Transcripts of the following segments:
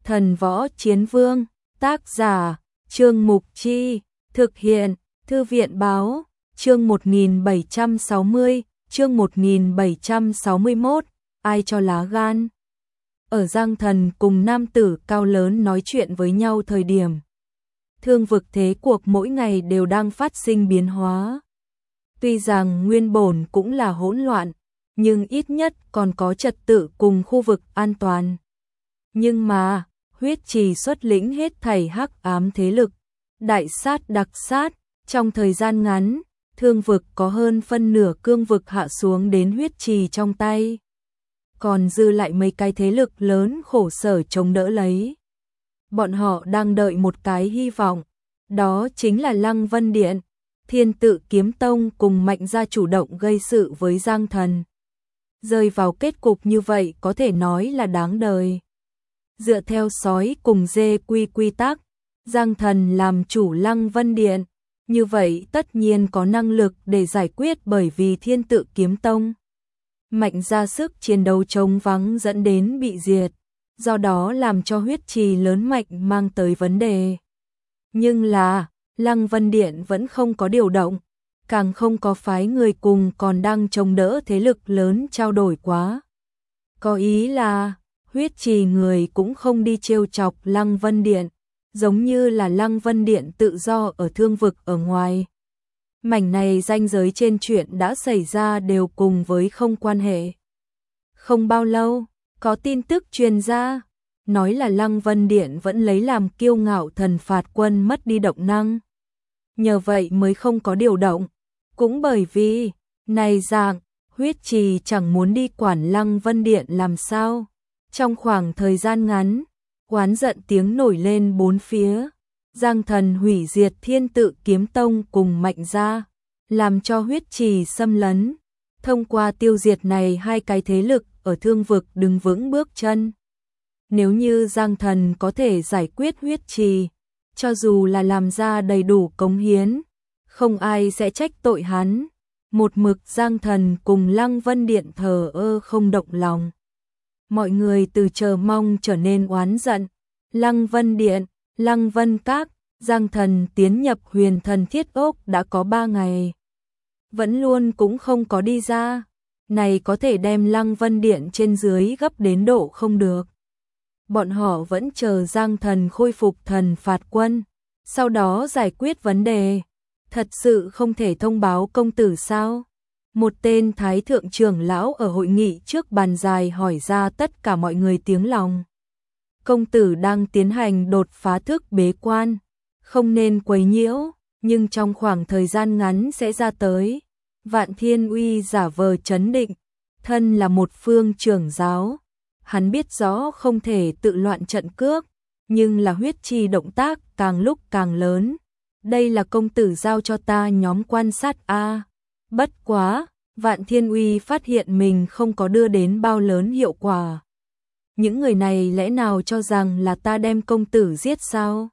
Thần Võ Chiến Vương, tác giả, Trương Mục Chi, thực hiện, Thư viện Báo, chương 1760, chương 1761, ai cho lá gan. Ở Giang Thần cùng nam tử cao lớn nói chuyện với nhau thời điểm. Thương vực thế cuộc mỗi ngày đều đang phát sinh biến hóa. Tuy rằng nguyên bổn cũng là hỗn loạn, nhưng ít nhất còn có trật tự cùng khu vực an toàn. Nhưng mà, huyết trì xuất lĩnh hết thảy hắc ám thế lực, đại sát đặc sát, trong thời gian ngắn, thương vực có hơn phân nửa cương vực hạ xuống đến huyết trì trong tay. Còn dư lại mấy cái thế lực lớn khổ sở chống đỡ lấy. Bọn họ đang đợi một cái hy vọng, đó chính là Lăng Vân Điện, Thiên Tự Kiếm Tông cùng Mạnh gia chủ động gây sự với Giang Thần. Rơi vào kết cục như vậy có thể nói là đáng đời. Dựa theo sói cùng dê quy tắc, Giang Thần làm chủ Lăng Vân Điện, như vậy tất nhiên có năng lực để giải quyết, bởi vì Thiên Tự Kiếm Tông Mạnh ra sức chiến đấu chống vắng dẫn đến bị diệt, do đó làm cho huyết trì lớn mạnh mang tới vấn đề. Nhưng là, Lăng Vân Điện vẫn không có điều động, càng không có phái người cùng, còn đang chống đỡ thế lực lớn trao đổi quá. Có ý là, huyết trì người cũng không đi trêu chọc Lăng Vân Điện, giống như là Lăng Vân Điện tự do ở thương vực ở ngoài. Mảnh này ranh giới trên chuyện đã xảy ra đều cùng với không quan hệ. Không bao lâu, có tin tức truyền ra, nói là Lăng Vân Điện vẫn lấy làm kiêu ngạo thần phạt quân mất đi động năng. Nhờ vậy mới không có điều động, cũng bởi vì, này dạng, huyết trì chẳng muốn đi quản Lăng Vân Điện làm sao. Trong khoảng thời gian ngắn, oán giận tiếng nổi lên bốn phía. Giang Thần hủy diệt Thiên Tự Kiếm Tông cùng Mạnh gia, làm cho huyết trì xâm lấn. Thông qua tiêu diệt này hai cái thế lực ở thương vực đứng vững bước chân. Nếu như Giang Thần có thể giải quyết huyết trì, cho dù là làm ra đầy đủ cống hiến, không ai sẽ trách tội hắn. Một mực Giang Thần cùng Lăng Vân Điện thờ ơ không động lòng. Mọi người từ chờ mong trở nên oán giận. Lăng Vân Điện, Lăng Vân Các, Giang Thần tiến nhập Huyền Thần Thiết Ốc đã có 3 ngày. Vẫn luôn cũng không có đi ra. Này có thể đem Lăng Vân Điện trên dưới gấp đến độ không được. Bọn họ vẫn chờ Giang Thần khôi phục thần phạt quân, sau đó giải quyết vấn đề. Thật sự không thể thông báo công tử sao? Một tên thái thượng trưởng lão ở hội nghị trước bàn dài hỏi ra tất cả mọi người tiếng lòng. Công tử đang tiến hành đột phá thức bế quan, không nên quấy nhiễu, nhưng trong khoảng thời gian ngắn sẽ ra tới. Vạn Thiên Uy giả vờ trấn định, thân là một phương trưởng giáo. Hắn biết rõ không thể tự loạn trận cước, nhưng là huyết trì động tác càng lúc càng lớn. Đây là công tử giao cho ta nhóm quan sát a. Bất quá, Vạn Thiên Uy phát hiện mình không có đưa đến bao lớn hiệu quả. Những người này lẽ nào cho rằng là ta đem công tử giết sao?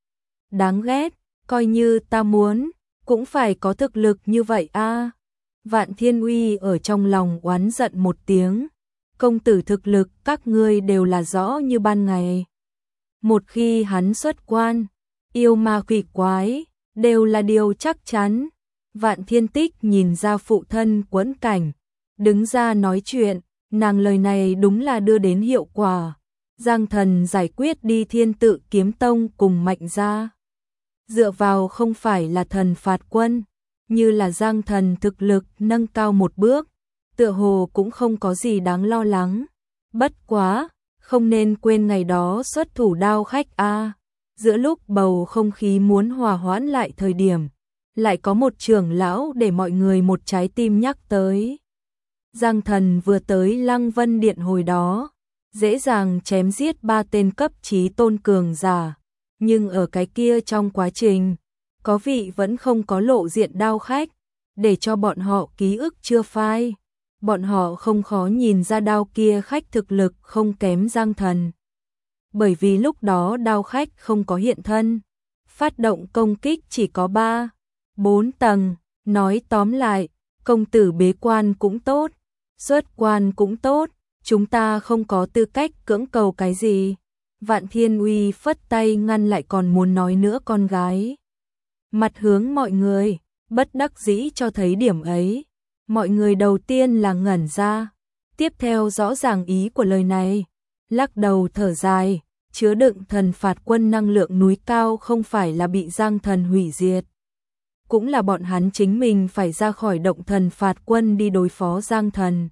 Đáng ghét, coi như ta muốn, cũng phải có thực lực như vậy a. Vạn Thiên Uy ở trong lòng oán giận một tiếng. Công tử thực lực các ngươi đều là rõ như ban ngày. Một khi hắn xuất quan, yêu ma quỷ quái, đều là điều chắc chắn. Vạn Thiên Tích nhìn ra phụ thân Quẫn Cảnh, đứng ra nói chuyện, nàng lời này đúng là đưa đến hiệu quả. Giang Thần giải quyết đi Thiên Tự Kiếm Tông cùng Mạnh gia. Dựa vào không phải là thần phạt quân, như là Giang Thần thực lực nâng cao một bước, tựa hồ cũng không có gì đáng lo lắng. Bất quá, không nên quên ngày đó xuất thủ đao khách a. Giữa lúc bầu không khí muốn hòa hoãn lại thời điểm, lại có một trưởng lão để mọi người một trái tim nhắc tới. Giang Thần vừa tới Lăng Vân Điện hồi đó, dễ dàng chém giết 3 tên cấp chí tôn cường giả, nhưng ở cái kia trong quá trình, có vị vẫn không có lộ diện đao khách, để cho bọn họ ký ức chưa phai. Bọn họ không khó nhìn ra đao kia khách thực lực không kém Giang Thần. Bởi vì lúc đó đao khách không có hiện thân, phát động công kích chỉ có 3-4 tầng. Nói tóm lại, công tử bế quan cũng tốt, xuất quan cũng tốt, chúng ta không có tư cách cưỡng cầu cái gì. Vạn Thiên Uy phất tay ngăn lại còn muốn nói nữa con gái. Mặt hướng mọi người, bất đắc dĩ cho thấy điểm ấy. Mọi người đầu tiên là ngẩn ra, tiếp theo rõ ràng ý của lời này, lắc đầu thở dài, chứa đựng thần phạt quân năng lượng núi cao không phải là bị Giang Thần hủy diệt. Cũng là bọn hắn chính mình phải ra khỏi động thần phạt quân đi đối phó Giang Thần.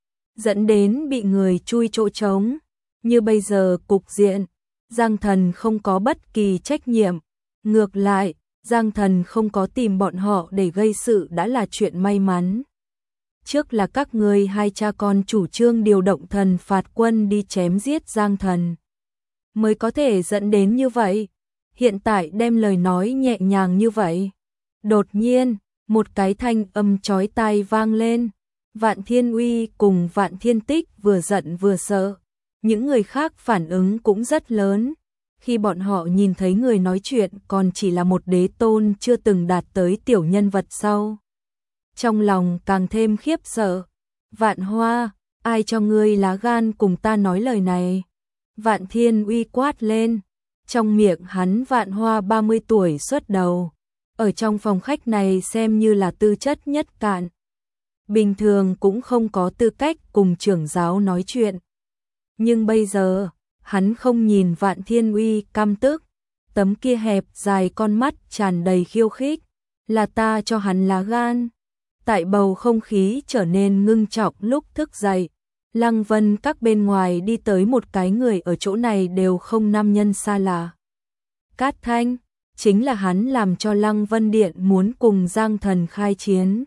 Dẫn đến bị người chui chỗ trống. Như bây giờ cục diện, Giang Thần không có bất kỳ trách nhiệm. Ngược lại, Giang Thần không có tìm bọn họ để gây sự đã là chuyện may mắn. Trước là các ngươi hai cha con chủ trương điều động thần phạt quân đi chém giết Giang Thần, mới có thể dẫn đến như vậy. Hiện tại đem lời nói nhẹ nhàng như vậy. Đột nhiên, một cái thanh âm chói tai vang lên. Vạn Thiên Uy cùng Vạn Thiên Tích vừa giận vừa sợ. Những người khác phản ứng cũng rất lớn. Khi bọn họ nhìn thấy người nói chuyện còn chỉ là một đế tôn chưa từng đạt tới tiểu nhân vật sau. Trong lòng càng thêm khiếp sợ. Vạn Hoa, ai cho ngươi lá gan cùng ta nói lời này? Vạn Thiên Uy quát lên. Trong miệng hắn Vạn Hoa 30 tuổi xuất đầu. Ở trong phòng khách này xem như là tư chất nhất cạn. Bình thường cũng không có tư cách cùng trưởng giáo nói chuyện. Nhưng bây giờ, hắn không nhìn Vạn Thiên Uy căm tức. Tấm kia hẹp dài con mắt tràn đầy khiêu khích. Là ta cho hắn lá gan. Tại bầu không khí trở nên ngưng trọng lúc thức dậy. Lăng Vân các bên ngoài đi tới một cái người ở chỗ này đều không nam nhân xa lạ. Cát Thanh, chính là hắn làm cho Lăng Vân Điện muốn cùng Giang Thần khai chiến.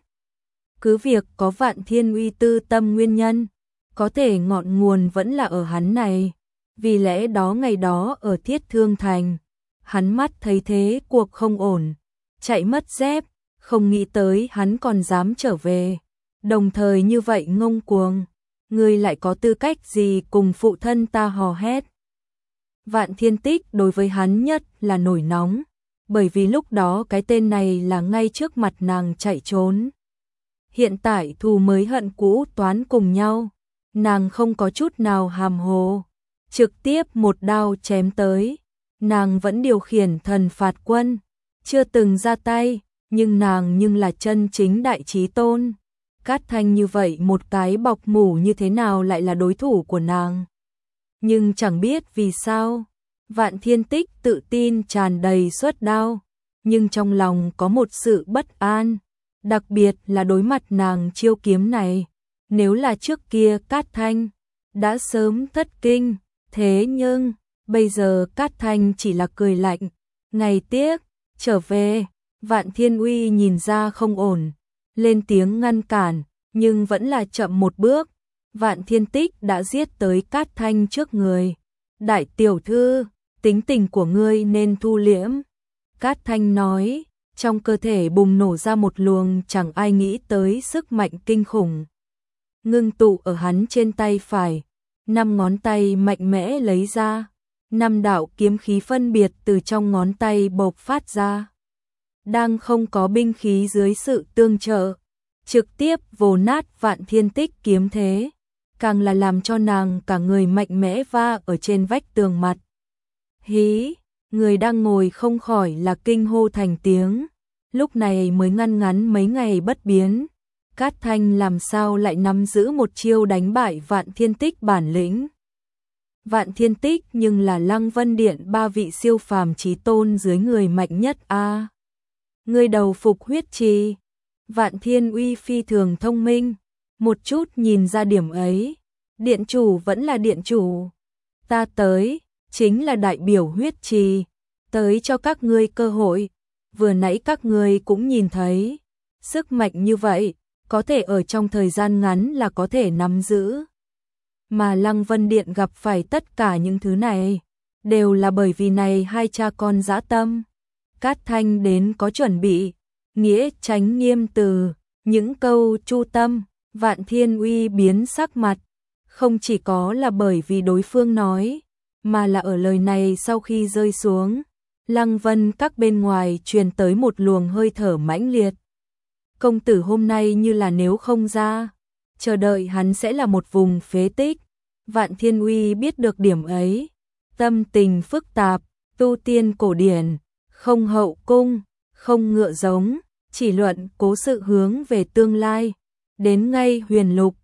Cứ việc có Vạn Thiên Uy tư tâm nguyên nhân, có thể ngọn nguồn vẫn là ở hắn này. Vì lẽ đó ngày đó ở Thiết Thương Thành, hắn mắt thấy thế cuộc không ổn, chạy mất dép, không nghĩ tới hắn còn dám trở về. Đồng thời như vậy ngông cuồng, ngươi lại có tư cách gì cùng phụ thân ta hò hét. Vạn Thiên Tích đối với hắn nhất là nổi nóng, bởi vì lúc đó cái tên này là ngay trước mặt nàng chạy trốn. Hiện tại thù mới hận cũ toán cùng nhau, nàng không có chút nào hàm hồ, trực tiếp một đao chém tới. Nàng vẫn điều khiển thần phạt quân, chưa từng ra tay, nhưng nàng nhưng là chân chính đại chí tôn. Cát Thanh như vậy một cái bọc mủ như thế nào lại là đối thủ của nàng. Nhưng chẳng biết vì sao, Vạn Thiên Tích tự tin tràn đầy xuất đao, nhưng trong lòng có một sự bất an, đặc biệt là đối mặt nàng chiêu kiếm này. Nếu là trước kia Cát Thanh đã sớm thất kinh, thế nhưng bây giờ Cát Thanh chỉ là cười lạnh. Ngày tiếc, trở về. Vạn Thiên Uy nhìn ra không ổn, lên tiếng ngăn cản, nhưng vẫn là chậm một bước. Vạn Thiên Tích đã giết tới Cát Thanh trước người. Đại tiểu thư, tính tình của ngươi nên thu liễm. Cát Thanh nói, trong cơ thể bùng nổ ra một luồng chẳng ai nghĩ tới sức mạnh kinh khủng. Ngưng tụ ở hắn trên tay phải, 5 ngón tay mạnh mẽ lấy ra, 5 đạo kiếm khí phân biệt từ trong ngón tay bộc phát ra. Đang không có binh khí dưới sự tương trợ, trực tiếp vồ nát Vạn Thiên Tích kiếm thế, càng là làm cho nàng cả người mạnh mẽ va ở trên vách tường mặt. Hí, người đang ngồi không khỏi là kinh hô thành tiếng, lúc này mới ngăn ngắn mấy ngày bất biến. Cát Thanh làm sao lại nắm giữ một chiêu đánh bại Vạn Thiên Tích bản lĩnh. Vạn Thiên Tích nhưng là Lăng Vân Điện 3 vị siêu phàm chí tôn dưới người mạnh nhất a. Người đầu phục huyết trì. Vạn Thiên Uy phi thường thông minh, một chút nhìn ra điểm ấy. Điện chủ vẫn là điện chủ. Ta tới, chính là đại biểu huyết trì, tới cho các ngươi cơ hội. Vừa nãy các ngươi cũng nhìn thấy, sức mạnh như vậy, có thể ở trong thời gian ngắn là có thể nắm giữ. Mà Lăng Vân Điện gặp phải tất cả những thứ này, đều là bởi vì này hai cha con dã tâm. Cát Thanh đến có chuẩn bị, nghĩa tránh nghiêm từ, những câu chu tâm. Vạn Thiên Uy biến sắc mặt, không chỉ có là bởi vì đối phương nói, mà là ở lời này sau khi rơi xuống, Lăng Vân các bên ngoài truyền tới một luồng hơi thở mãnh liệt. Công tử hôm nay như là nếu không ra, chờ đợi hắn sẽ là một vùng phế tích. Vạn Thiên Uy biết được điểm ấy, tâm tình phức tạp, tu tiên cổ điển, không hậu cung, không ngựa giống, chỉ luận cố sự hướng về tương lai. Đến ngay huyền lục,